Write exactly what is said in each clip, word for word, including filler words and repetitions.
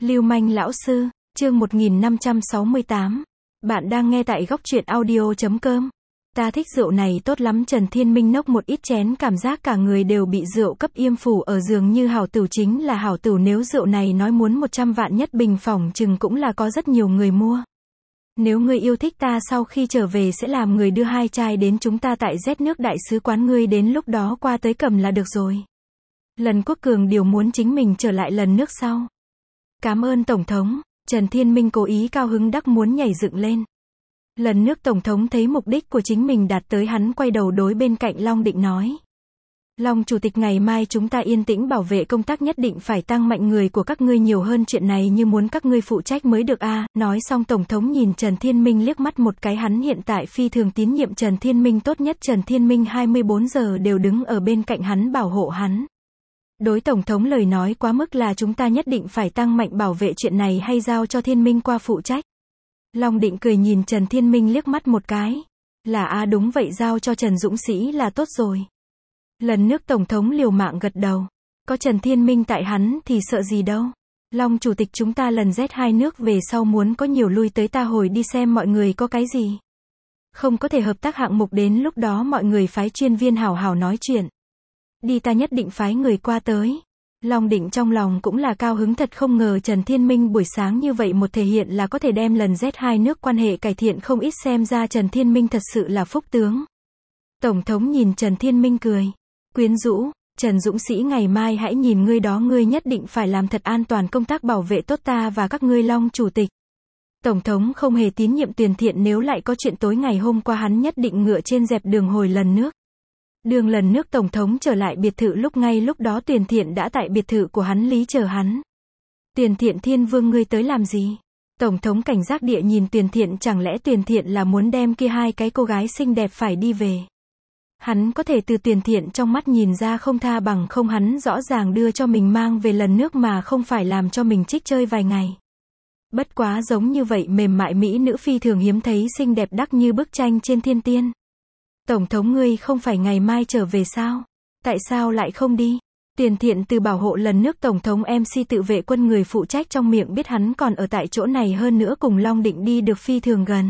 Lưu manh lão sư, chương một nghìn năm trăm sáu mươi tám. Bạn đang nghe tại góc truyện audio chấm com. Ta thích rượu này tốt lắm. Trần Thiên Minh nốc một ít chén, cảm giác cả người đều bị rượu cấp yêm phủ ở giường như hảo tửu chính là hảo tửu. Nếu rượu này nói muốn một trăm vạn nhất bình phỏng chừng cũng là có rất nhiều người mua. Nếu ngươi yêu thích ta sau khi trở về sẽ làm người đưa hai chai đến chúng ta tại Z nước đại sứ quán, ngươi đến lúc đó qua tới cầm là được rồi. Lần Quốc Cường điều muốn chính mình trở lại lần nước sau. Cảm ơn Tổng thống. Trần Thiên Minh cố ý cao hứng đắc muốn nhảy dựng lên. Lần nước Tổng thống thấy mục đích của chính mình đạt tới, hắn quay đầu đối bên cạnh Long Định nói. Long Chủ tịch, ngày mai chúng ta yên tĩnh bảo vệ công tác, nhất định phải tăng mạnh người của các ngươi nhiều hơn, chuyện này như muốn các ngươi phụ trách mới được a. À. Nói xong Tổng thống nhìn Trần Thiên Minh liếc mắt một cái, hắn hiện tại phi thường tín nhiệm Trần Thiên Minh, tốt nhất Trần Thiên Minh hai mươi bốn giờ đều đứng ở bên cạnh hắn bảo hộ hắn. Đối Tổng thống lời nói quá mức là chúng ta nhất định phải tăng mạnh bảo vệ, chuyện này hay giao cho Thiên Minh qua phụ trách. Long Định cười nhìn Trần Thiên Minh liếc mắt một cái. Là a à, đúng vậy, giao cho Trần Dũng Sĩ là tốt rồi. Lần nước Tổng thống liều mạng gật đầu. Có Trần Thiên Minh tại hắn thì sợ gì đâu. Long Chủ tịch, chúng ta lần Z hai nước về sau muốn có nhiều lui tới, ta hồi đi xem mọi người có cái gì không có thể hợp tác hạng mục, đến lúc đó mọi người phái chuyên viên hảo hảo nói chuyện. Đi, ta nhất định phái người qua tới. Long Định trong lòng cũng là cao hứng, thật không ngờ Trần Thiên Minh buổi sáng như vậy một thể hiện là có thể đem lần Z hai nước quan hệ cải thiện không ít, xem ra Trần Thiên Minh thật sự là phúc tướng. Tổng thống nhìn Trần Thiên Minh cười quyến rũ. Trần Dũng Sĩ, ngày mai hãy nhìn ngươi đó, ngươi nhất định phải làm thật an toàn công tác bảo vệ tốt ta và các ngươi. Long Chủ tịch. Tổng thống không hề tín nhiệm Tuyền Thiện, nếu lại có chuyện tối ngày hôm qua hắn nhất định ngựa trên dẹp đường hồi lần nước. Đường lần nước Tổng thống trở lại biệt thự, lúc ngay lúc đó Tuyền Thiện đã tại biệt thự của hắn lý chờ hắn. Tuyền Thiện, Thiên Vương ngươi tới làm gì? Tổng thống cảnh giác địa nhìn Tuyền Thiện, chẳng lẽ Tuyền Thiện là muốn đem kia hai cái cô gái xinh đẹp phải đi về? Hắn có thể từ Tuyền Thiện trong mắt nhìn ra không tha bằng không, hắn rõ ràng đưa cho mình mang về lần nước mà không phải làm cho mình trích chơi vài ngày. Bất quá giống như vậy mềm mại mỹ nữ phi thường hiếm thấy, xinh đẹp đắc như bức tranh trên thiên tiên. Tổng thống, ngươi không phải ngày mai trở về sao? Tại sao lại không đi? Tuyền Thiện từ bảo hộ lần nước Tổng thống em xê tự vệ quân người phụ trách trong miệng biết hắn còn ở tại chỗ này, hơn nữa cùng Long Định đi được phi thường gần.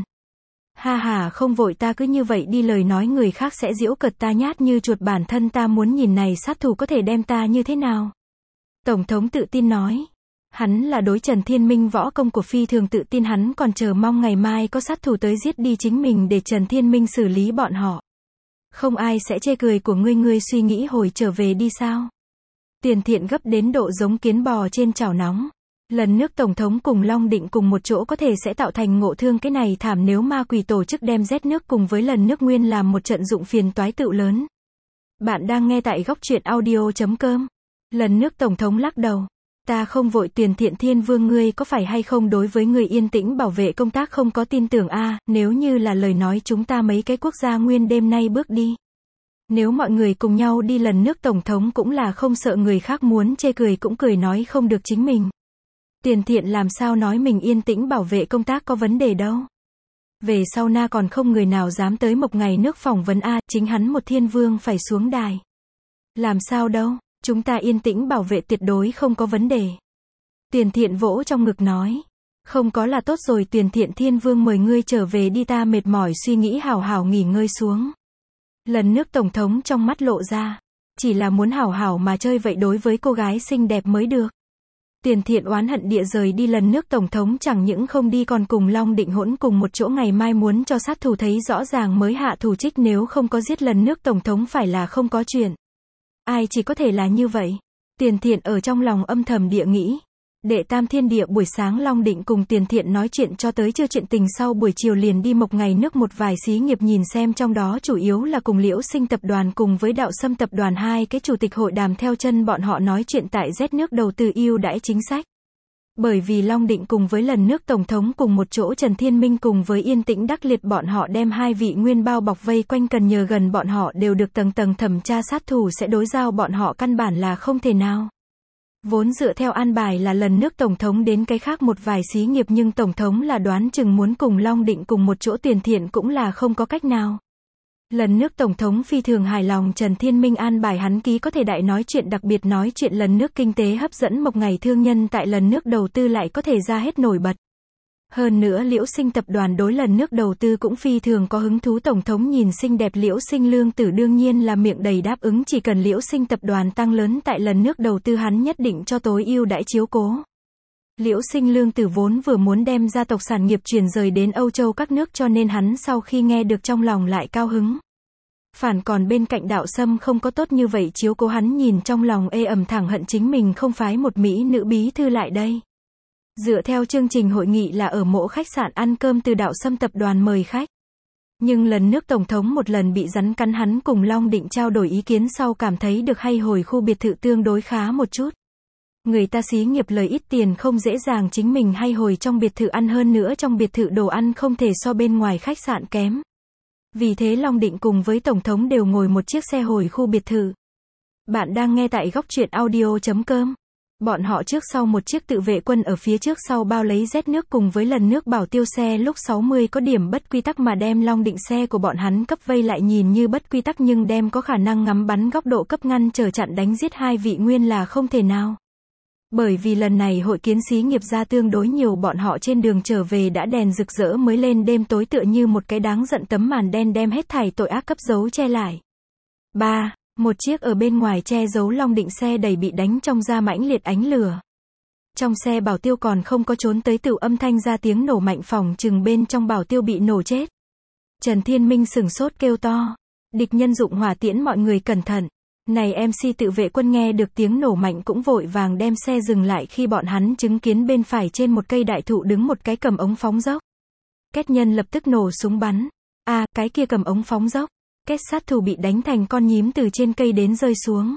Ha ha, không vội, ta cứ như vậy đi, lời nói người khác sẽ giễu cợt ta nhát như chuột, bản thân ta muốn nhìn này sát thủ có thể đem ta như thế nào. Tổng thống tự tin nói. Hắn là đối Trần Thiên Minh võ công của phi thường tự tin, hắn còn chờ mong ngày mai có sát thủ tới giết đi chính mình để Trần Thiên Minh xử lý bọn họ. Không ai sẽ chê cười của ngươi, ngươi suy nghĩ hồi trở về đi sao? Tuyền Thiện gấp đến độ giống kiến bò trên chảo nóng. Lần nước Tổng thống cùng Long Định cùng một chỗ có thể sẽ tạo thành ngộ thương, cái này thảm, nếu ma quỷ tổ chức đem Z nước cùng với lần nước nguyên làm một trận dụng phiền toái tựu lớn. Bạn đang nghe tại góc truyện audio chấm com. Lần nước Tổng thống lắc đầu. Ta không vội. Tuyền Thiện, Thiên Vương ngươi có phải hay không đối với người yên tĩnh bảo vệ công tác không có tin tưởng a? À, nếu như là lời nói chúng ta mấy cái quốc gia nguyên đêm nay bước đi. Nếu mọi người cùng nhau đi, lần nước Tổng thống cũng là không sợ người khác muốn chê cười cũng cười nói không được chính mình. Tuyền Thiện làm sao nói mình yên tĩnh bảo vệ công tác có vấn đề đâu. Về sau na còn không người nào dám tới một ngày nước phỏng vấn a, à, chính hắn một Thiên Vương phải xuống đài. Làm sao đâu, chúng ta yên tĩnh bảo vệ tuyệt đối không có vấn đề. Tuyền Thiện vỗ trong ngực nói. Không có là tốt rồi. Tuyền Thiện, Thiên Vương mời ngươi trở về đi, ta mệt mỏi suy nghĩ, hảo hảo nghỉ ngơi xuống. Lần nước Tổng thống trong mắt lộ ra. Chỉ là muốn hảo hảo mà chơi vậy đối với cô gái xinh đẹp mới được. Tuyền Thiện oán hận địa rời đi, lần nước Tổng thống chẳng những không đi còn cùng Long Định hỗn cùng một chỗ, ngày mai muốn cho sát thủ thấy rõ ràng mới hạ thủ trích, nếu không có giết lần nước Tổng thống phải là không có chuyện. Ai chỉ có thể là như vậy. Tuyền Thiện ở trong lòng âm thầm địa nghĩ. Đệ tam thiên địa buổi sáng Long Định cùng Tuyền Thiện nói chuyện cho tới chưa chuyện tình, sau buổi chiều liền đi mộc ngày nước một vài xí nghiệp nhìn xem, trong đó chủ yếu là cùng Liễu Sinh tập đoàn cùng với Đạo Sâm tập đoàn hai cái chủ tịch hội đàm, theo chân bọn họ nói chuyện tại Z nước đầu tư ưu đãi chính sách. Bởi vì Long Định cùng với lần nước Tổng thống cùng một chỗ, Trần Thiên Minh cùng với Yên Tĩnh Đắc Liệt bọn họ đem hai vị nguyên bao bọc vây quanh, cần nhờ gần bọn họ đều được tầng tầng thẩm tra, sát thủ sẽ đối giao bọn họ căn bản là không thể nào. Vốn dựa theo an bài là lần nước Tổng thống đến cái khác một vài xí nghiệp, nhưng Tổng thống là đoán chừng muốn cùng Long Định cùng một chỗ, Tuyền Thiện cũng là không có cách nào. Lần nước Tổng thống phi thường hài lòng Trần Thiên Minh an bài hắn ký có thể đại nói chuyện đặc biệt nói chuyện lần nước kinh tế hấp dẫn một ngày thương nhân tại lần nước đầu tư lại có thể ra hết nổi bật. Hơn nữa Liễu Sinh tập đoàn đối lần nước đầu tư cũng phi thường có hứng thú Tổng thống nhìn xinh đẹp Liễu Sinh Lương Tử đương nhiên là miệng đầy đáp ứng chỉ cần Liễu Sinh tập đoàn tăng lớn tại lần nước đầu tư hắn nhất định cho tối ưu đãi chiếu cố. Liễu Sinh Lương Tử vốn vừa muốn đem gia tộc sản nghiệp chuyển rời đến Âu Châu các nước cho nên hắn sau khi nghe được trong lòng lại cao hứng. Phản còn bên cạnh Đạo Sâm không có tốt như vậy chiếu cố hắn nhìn trong lòng ê ẩm thẳng hận chính mình không phái một mỹ nữ bí thư lại đây. Dựa theo chương trình hội nghị là ở mộ khách sạn ăn cơm từ Đạo Sâm tập đoàn mời khách. Nhưng lần nước Tổng thống một lần bị rắn cắn hắn cùng Long Định trao đổi ý kiến sau cảm thấy được hay hồi khu biệt thự tương đối khá một chút. Người ta xí nghiệp lời ít tiền không dễ dàng chính mình hay hồi trong biệt thự ăn hơn nữa trong biệt thự đồ ăn không thể so bên ngoài khách sạn kém. Vì thế Long Định cùng với Tổng thống đều ngồi một chiếc xe hồi khu biệt thự. Bạn đang nghe tại góc truyện audio chấm com. Bọn họ trước sau một chiếc tự vệ quân ở phía trước sau bao lấy rét nước cùng với lần nước bảo tiêu xe lúc sáu mươi có điểm bất quy tắc mà đem Long Định xe của bọn hắn cấp vây lại nhìn như bất quy tắc nhưng đem có khả năng ngắm bắn góc độ cấp ngăn trở chặn đánh giết hai vị nguyên là không thể nào. Bởi vì lần này hội kiến xí nghiệp ra tương đối nhiều bọn họ trên đường trở về đã đèn rực rỡ mới lên đêm tối tựa như một cái đáng giận tấm màn đen đem hết thảy tội ác cấp giấu che lại. ba. Một chiếc ở bên ngoài che giấu Long Định xe đầy bị đánh trong ra mãnh liệt ánh lửa. Trong xe bảo tiêu còn không có trốn tới tự âm thanh ra tiếng nổ mạnh phòng chừng bên trong bảo tiêu bị nổ chết. Trần Thiên Minh sửng sốt kêu to. Địch nhân dụng hỏa tiễn mọi người cẩn thận. Này em xê tự vệ quân nghe được tiếng nổ mạnh cũng vội vàng đem xe dừng lại khi bọn hắn chứng kiến bên phải trên một cây đại thụ đứng một cái cầm ống phóng dốc. Kết nhân lập tức nổ súng bắn. A, à, cái kia cầm ống phóng dốc. Kết sát thủ bị đánh thành con nhím từ trên cây đến rơi xuống.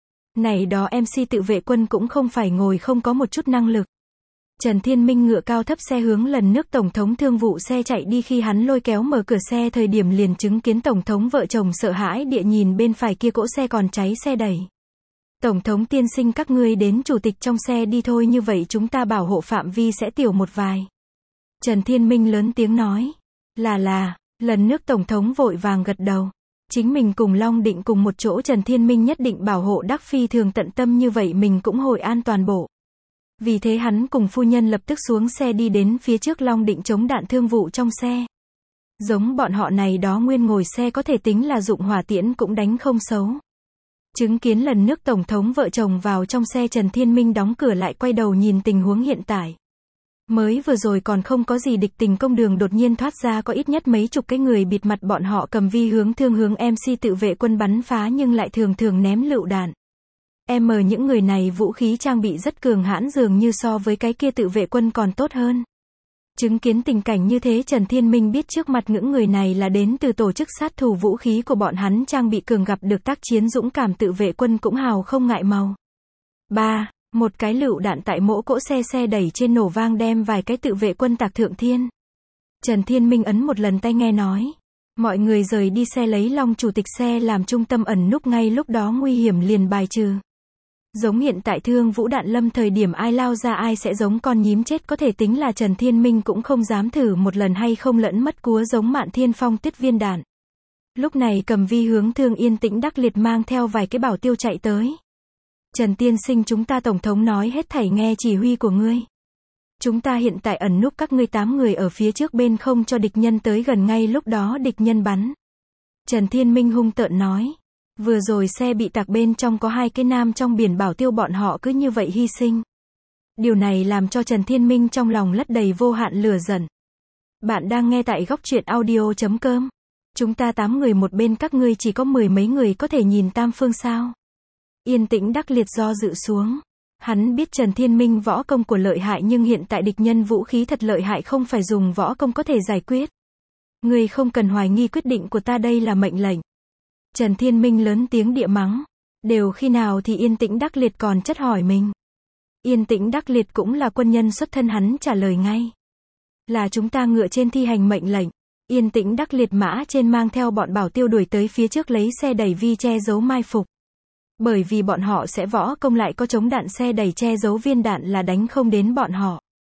Này đó em xê tự vệ quân cũng không phải ngồi không có một chút năng lực. Trần Thiên Minh ngựa cao thấp xe hướng lần nước Tổng thống thương vụ xe chạy đi khi hắn lôi kéo mở cửa xe thời điểm liền chứng kiến Tổng thống vợ chồng sợ hãi địa nhìn bên phải kia cỗ xe còn cháy xe đẩy. Tổng thống tiên sinh các ngươi đến chủ tịch trong xe đi thôi như vậy chúng ta bảo hộ phạm vi sẽ tiểu một vài. Trần Thiên Minh lớn tiếng nói. Là là, lần nước Tổng thống vội vàng gật đầu. Chính mình cùng Long Định cùng một chỗ Trần Thiên Minh nhất định bảo hộ Đắc Phi thường tận tâm như vậy mình cũng hội an toàn bộ. Vì thế hắn cùng phu nhân lập tức xuống xe đi đến phía trước Long Định chống đạn thương vụ trong xe. Giống bọn họ này đó nguyên ngồi xe có thể tính là dụng hỏa tiễn cũng đánh không xấu. Chứng kiến lần nước Tổng thống vợ chồng vào trong xe Trần Thiên Minh đóng cửa lại quay đầu nhìn tình huống hiện tại. Mới vừa rồi còn không có gì địch tình công đường đột nhiên thoát ra có ít nhất mấy chục cái người bịt mặt bọn họ cầm vi hướng thương hướng em xê tự vệ quân bắn phá nhưng lại thường thường ném lựu đạn. Em mờ những người này vũ khí trang bị rất cường hãn dường như so với cái kia tự vệ quân còn tốt hơn. Chứng kiến tình cảnh như thế Trần Thiên Minh biết trước mặt những người này là đến từ tổ chức sát thủ vũ khí của bọn hắn trang bị cường gặp được tác chiến dũng cảm tự vệ quân cũng hào không ngại màu. ba. Một cái lựu đạn tại mỗi cỗ xe xe đẩy trên nổ vang đem vài cái tự vệ quân tạc thượng thiên. Trần Thiên Minh ấn một lần tay nghe nói. Mọi người rời đi xe lấy Long chủ tịch xe làm trung tâm ẩn núp ngay lúc đó nguy hiểm liền bài trừ. Giống hiện tại thương vũ đạn lâm thời điểm ai lao ra ai sẽ giống con nhím chết có thể tính là Trần Thiên Minh cũng không dám thử một lần hay không lẫn mất cúa giống Mạn Thiên Phong tiết viên đạn. Lúc này cầm vi hướng thương yên tĩnh đắc liệt mang theo vài cái bảo tiêu chạy tới. Trần tiên sinh chúng ta Tổng thống nói hết thảy nghe chỉ huy của ngươi. Chúng ta hiện tại ẩn núp các ngươi tám người ở phía trước bên không cho địch nhân tới gần ngay lúc đó địch nhân bắn. Trần Thiên Minh hung tợn nói. Vừa rồi xe bị tạc bên trong có hai cái nam trong biển bảo tiêu bọn họ cứ như vậy hy sinh. Điều này làm cho Trần Thiên Minh trong lòng lấp đầy vô hạn lửa giận. Bạn đang nghe tại góc truyện audio chấm com. Chúng ta tám người một bên các ngươi chỉ có mười mấy người có thể nhìn tam phương sao. Yên tĩnh đắc liệt do dự xuống. Hắn biết Trần Thiên Minh võ công của lợi hại nhưng hiện tại địch nhân vũ khí thật lợi hại không phải dùng võ công có thể giải quyết. Ngươi không cần hoài nghi quyết định của ta đây là mệnh lệnh. Trần Thiên Minh lớn tiếng địa mắng. Đều khi nào thì yên tĩnh đắc liệt còn chất hỏi mình. Yên tĩnh đắc liệt cũng là quân nhân xuất thân hắn trả lời ngay. Là chúng ta ngựa trên thi hành mệnh lệnh. Yên tĩnh đắc liệt mã trên mang theo bọn bảo tiêu đuổi tới phía trước lấy xe đẩy vi che giấu mai phục. Bởi vì bọn họ sẽ võ công lại có chống đạn xe đẩy che giấu viên đạn là đánh không đến bọn họ.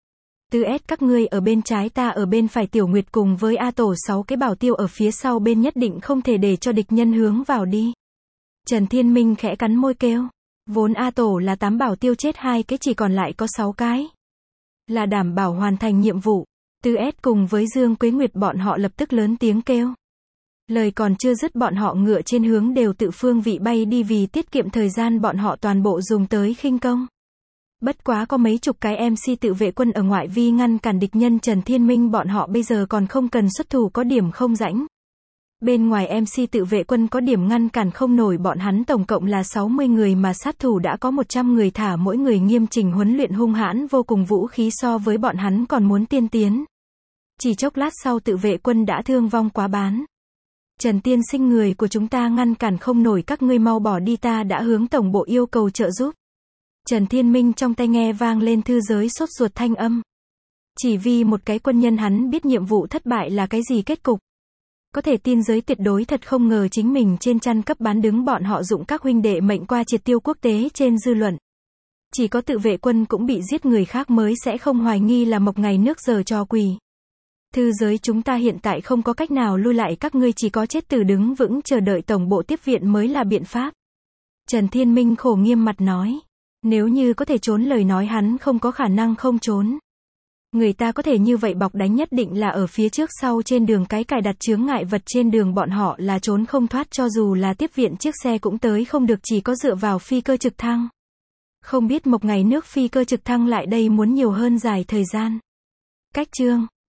Tư S các ngươi ở bên trái ta ở bên phải, Tiểu Nguyệt cùng với A Tổ sáu cái bảo tiêu ở phía sau bên, nhất định không thể để cho địch nhân hướng vào đi. Trần Thiên Minh khẽ cắn môi kêu. Vốn A Tổ là tám bảo tiêu chết hai cái, chỉ còn lại có sáu cái. Là đảm bảo hoàn thành nhiệm vụ. Tư S cùng với Dương Quế Nguyệt bọn họ lập tức lớn tiếng kêu. Lời còn chưa dứt, bọn họ ngựa trên hướng đều tự phương vị bay đi, vì tiết kiệm thời gian bọn họ toàn bộ dùng tới khinh công. Bất quá có mấy chục cái em xê tự vệ quân ở ngoại vi ngăn cản địch nhân, Trần Thiên Minh bọn họ bây giờ còn không cần xuất thủ, có điểm không rãnh. Bên ngoài em xê tự vệ quân có điểm ngăn cản không nổi bọn hắn, tổng cộng là sáu mươi người mà sát thủ đã có một trăm người, thả mỗi người nghiêm chỉnh huấn luyện hung hãn vô cùng, vũ khí so với bọn hắn còn muốn tiên tiến. Chỉ chốc lát sau tự vệ quân đã thương vong quá bán. Trần tiên sinh, người của chúng ta ngăn cản không nổi, các ngươi mau bỏ đi, ta đã hướng tổng bộ yêu cầu trợ giúp. Trần Thiên Minh trong tai nghe vang lên thư giới sốt ruột thanh âm. Chỉ vì một cái quân nhân hắn biết nhiệm vụ thất bại là cái gì kết cục. Có thể tin giới tuyệt đối thật không ngờ chính mình trên chăn cấp bán đứng bọn họ, dụng các huynh đệ mệnh qua triệt tiêu quốc tế trên dư luận. Chỉ có tự vệ quân cũng bị giết, người khác mới sẽ không hoài nghi là mộc ngày nước giờ trò quỷ. Thư giới chúng ta hiện tại không có cách nào lui lại, các ngươi chỉ có chết tử đứng vững chờ đợi tổng bộ tiếp viện mới là biện pháp. Trần Thiên Minh khổ nghiêm mặt nói. Nếu như có thể trốn lời nói hắn không có khả năng không trốn. Người ta có thể như vậy bọc đánh nhất định là ở phía trước sau trên đường cái cài đặt chướng ngại vật trên đường, bọn họ là trốn không thoát, cho dù là tiếp viện chiếc xe cũng tới không được, chỉ có dựa vào phi cơ trực thăng. Không biết một ngày nước phi cơ trực thăng lại đây muốn nhiều hơn dài thời gian. Cách chương